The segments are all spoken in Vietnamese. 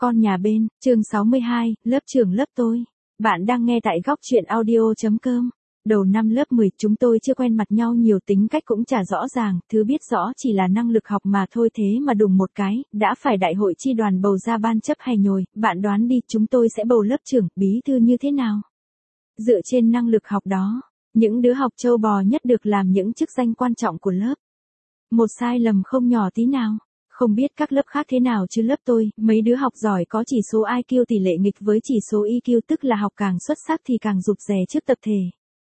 Con nhà bên, chương 62, lớp trưởng lớp tôi. Bạn đang nghe tại góc chuyện audio.com. Đầu năm lớp 10 chúng tôi chưa quen mặt nhau nhiều, tính cách cũng chả rõ ràng, thứ biết rõ chỉ là năng lực học mà thôi, thế mà đùng một cái, đã phải đại hội chi đoàn bầu ra ban chấp hay nhồi, bạn đoán đi chúng tôi sẽ bầu lớp trưởng, bí thư như thế nào? Dựa trên năng lực học đó, những đứa học trâu bò nhất được làm những chức danh quan trọng của lớp. Một sai lầm không nhỏ tí nào. Không biết các lớp khác thế nào chứ lớp tôi, mấy đứa học giỏi có chỉ số IQ tỷ lệ nghịch với chỉ số EQ, tức là học càng xuất sắc thì càng rụt rè trước tập thể.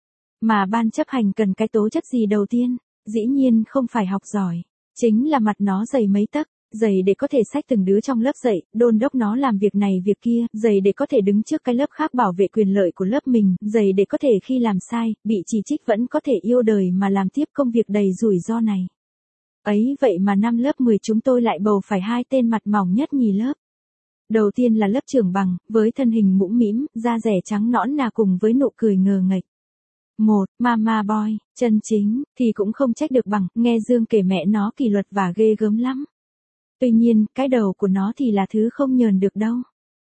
Mà ban chấp hành cần cái tố chất gì đầu tiên? Dĩ nhiên không phải học giỏi, chính là mặt nó dày mấy tấc, dày để có thể xách từng đứa trong lớp dậy, đôn đốc nó làm việc này việc kia, dày để có thể đứng trước cái lớp khác bảo vệ quyền lợi của lớp mình, dày để có thể khi làm sai, bị chỉ trích vẫn có thể yêu đời mà làm tiếp công việc đầy rủi ro này. Ấy vậy mà năm lớp 10 chúng tôi lại bầu phải hai tên mặt mỏng nhất nhì lớp. Đầu tiên là lớp trưởng Bằng, với thân hình mũm mĩm, da dẻ trắng nõn nà cùng với nụ cười ngờ nghệch. Một, mama boy, chân chính, thì cũng không trách được Bằng, nghe Dương kể mẹ nó kỷ luật và ghê gớm lắm. Tuy nhiên, cái đầu của nó thì là thứ không nhờn được đâu.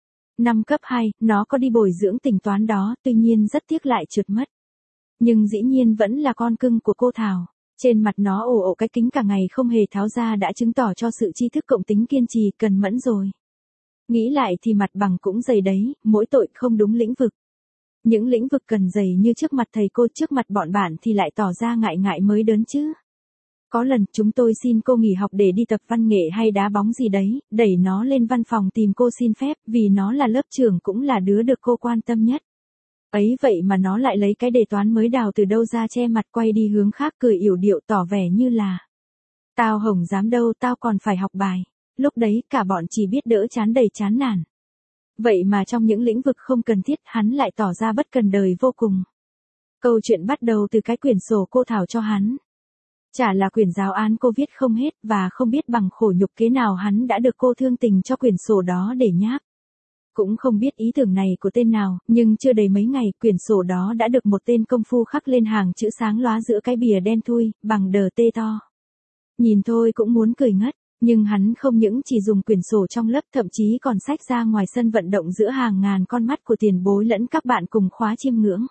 Năm cấp 2, nó có đi bồi dưỡng tính toán đó, tuy nhiên rất tiếc lại trượt mất. Nhưng dĩ nhiên vẫn là con cưng của cô Thảo. Trên mặt nó ồ ồ cái kính cả ngày không hề tháo ra đã chứng tỏ cho sự tri thức cộng tính kiên trì cần mẫn rồi. Nghĩ lại thì mặt Bằng cũng dày đấy, mỗi tội không đúng lĩnh vực. Những lĩnh vực cần dày như trước mặt thầy cô, trước mặt bọn bạn thì lại tỏ ra ngại ngại mới đớn chứ. Có lần chúng tôi xin cô nghỉ học để đi tập văn nghệ hay đá bóng gì đấy, đẩy nó lên văn phòng tìm cô xin phép, vì nó là lớp trưởng cũng là đứa được cô quan tâm nhất. Ấy vậy mà nó lại lấy cái đề toán mới đào từ đâu ra che mặt quay đi hướng khác, cười yểu điệu tỏ vẻ như là: tao hổng dám đâu, tao còn phải học bài. Lúc đấy cả bọn chỉ biết đỡ chán đầy chán nản. Vậy mà trong những lĩnh vực không cần thiết hắn lại tỏ ra bất cần đời vô cùng. Câu chuyện bắt đầu từ cái quyển sổ cô Thảo cho hắn. Chả là quyển giáo án cô viết không hết, và không biết bằng khổ nhục kế nào hắn đã được cô thương tình cho quyển sổ đó để nháp. Cũng không biết ý tưởng này của tên nào, nhưng chưa đầy mấy ngày, quyển sổ đó đã được một tên công phu khắc lên hàng chữ sáng lóa giữa cái bìa đen thui, bằng đờ tê to. Nhìn thôi cũng muốn cười ngất, nhưng hắn không những chỉ dùng quyển sổ trong lớp, thậm chí còn xách ra ngoài sân vận động giữa hàng ngàn con mắt của tiền bối lẫn các bạn cùng khóa chiêm ngưỡng.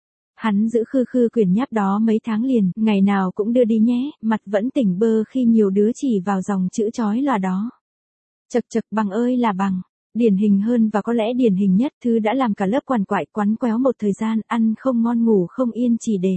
Hắn giữ khư khư quyển nháp đó mấy tháng liền, ngày nào cũng đưa đi nhé, mặt vẫn tỉnh bơ khi nhiều đứa chỉ vào dòng chữ chói lòa đó. Chật chật, Bằng ơi là Bằng. Điển hình hơn và có lẽ điển hình nhất, thứ đã làm cả lớp quằn quại quắn quéo một thời gian, ăn không ngon ngủ không yên chỉ để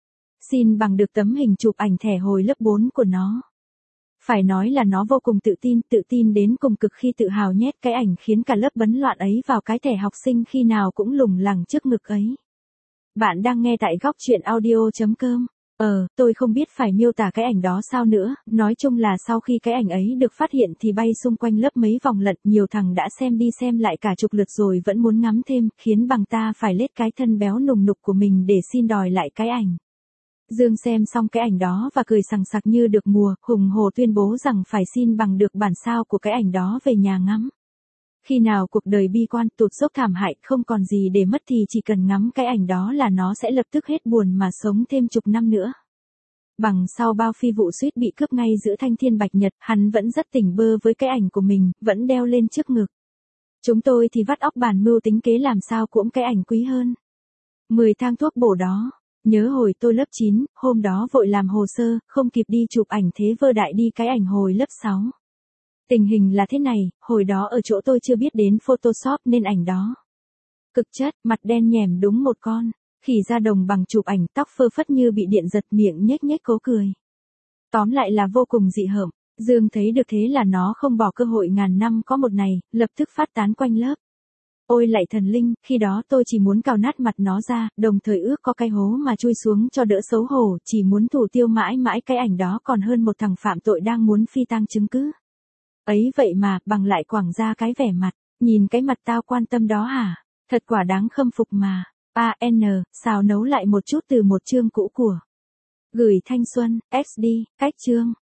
xin Bằng được tấm hình chụp ảnh thẻ hồi lớp 4 của nó. Phải nói là nó vô cùng tự tin đến cùng cực khi tự hào nhét cái ảnh khiến cả lớp bấn loạn ấy vào cái thẻ học sinh khi nào cũng lủng lẳng trước ngực ấy. Bạn đang nghe tại góc chuyện audio.com. Tôi không biết phải miêu tả cái ảnh đó sao nữa, nói chung là sau khi cái ảnh ấy được phát hiện thì bay xung quanh lớp mấy vòng lận, nhiều thằng đã xem đi xem lại cả chục lượt rồi vẫn muốn ngắm thêm, khiến Bằng ta phải lết cái thân béo nùng nục của mình để xin đòi lại cái ảnh. Dương xem xong cái ảnh đó và cười sằng sặc như được mùa, hùng hồ tuyên bố rằng phải xin Bằng được bản sao của cái ảnh đó về nhà ngắm. Khi nào cuộc đời bi quan, tụt dốc thảm hại, không còn gì để mất thì chỉ cần ngắm cái ảnh đó là nó sẽ lập tức hết buồn mà sống thêm chục năm nữa. Bằng sau bao phi vụ suýt bị cướp ngay giữa thanh thiên bạch nhật, hắn vẫn rất tỉnh bơ với cái ảnh của mình, vẫn đeo lên trước ngực. Chúng tôi thì vắt óc bàn mưu tính kế làm sao cuỗm cái ảnh quý hơn. 10 thang thuốc bổ đó. Nhớ hồi tôi lớp 9, hôm đó vội làm hồ sơ, không kịp đi chụp ảnh thế vơ đại đi cái ảnh hồi lớp 6. Tình hình là thế này, hồi đó ở chỗ tôi chưa biết đến Photoshop nên ảnh đó cực chất, mặt đen nhèm đúng một con, khỉ ra đồng bằng chụp ảnh, tóc phơ phất như bị điện giật, miệng nhếch nhếch cố cười. Tóm lại là vô cùng dị hợm. Dương thấy được thế là nó không bỏ cơ hội ngàn năm có một này, lập tức phát tán quanh lớp. Ôi lạy thần linh, khi đó tôi chỉ muốn cào nát mặt nó ra, đồng thời ước có cái hố mà chui xuống cho đỡ xấu hổ, chỉ muốn thủ tiêu mãi mãi cái ảnh đó còn hơn một thằng phạm tội đang muốn phi tang chứng cứ. Ấy vậy mà, Bằng lại quẳng ra cái vẻ mặt, nhìn cái mặt tao quan tâm đó hả? Thật quả đáng khâm phục mà. Xào nấu lại một chút từ một chương cũ của Gửi thanh xuân, XD, cách chương.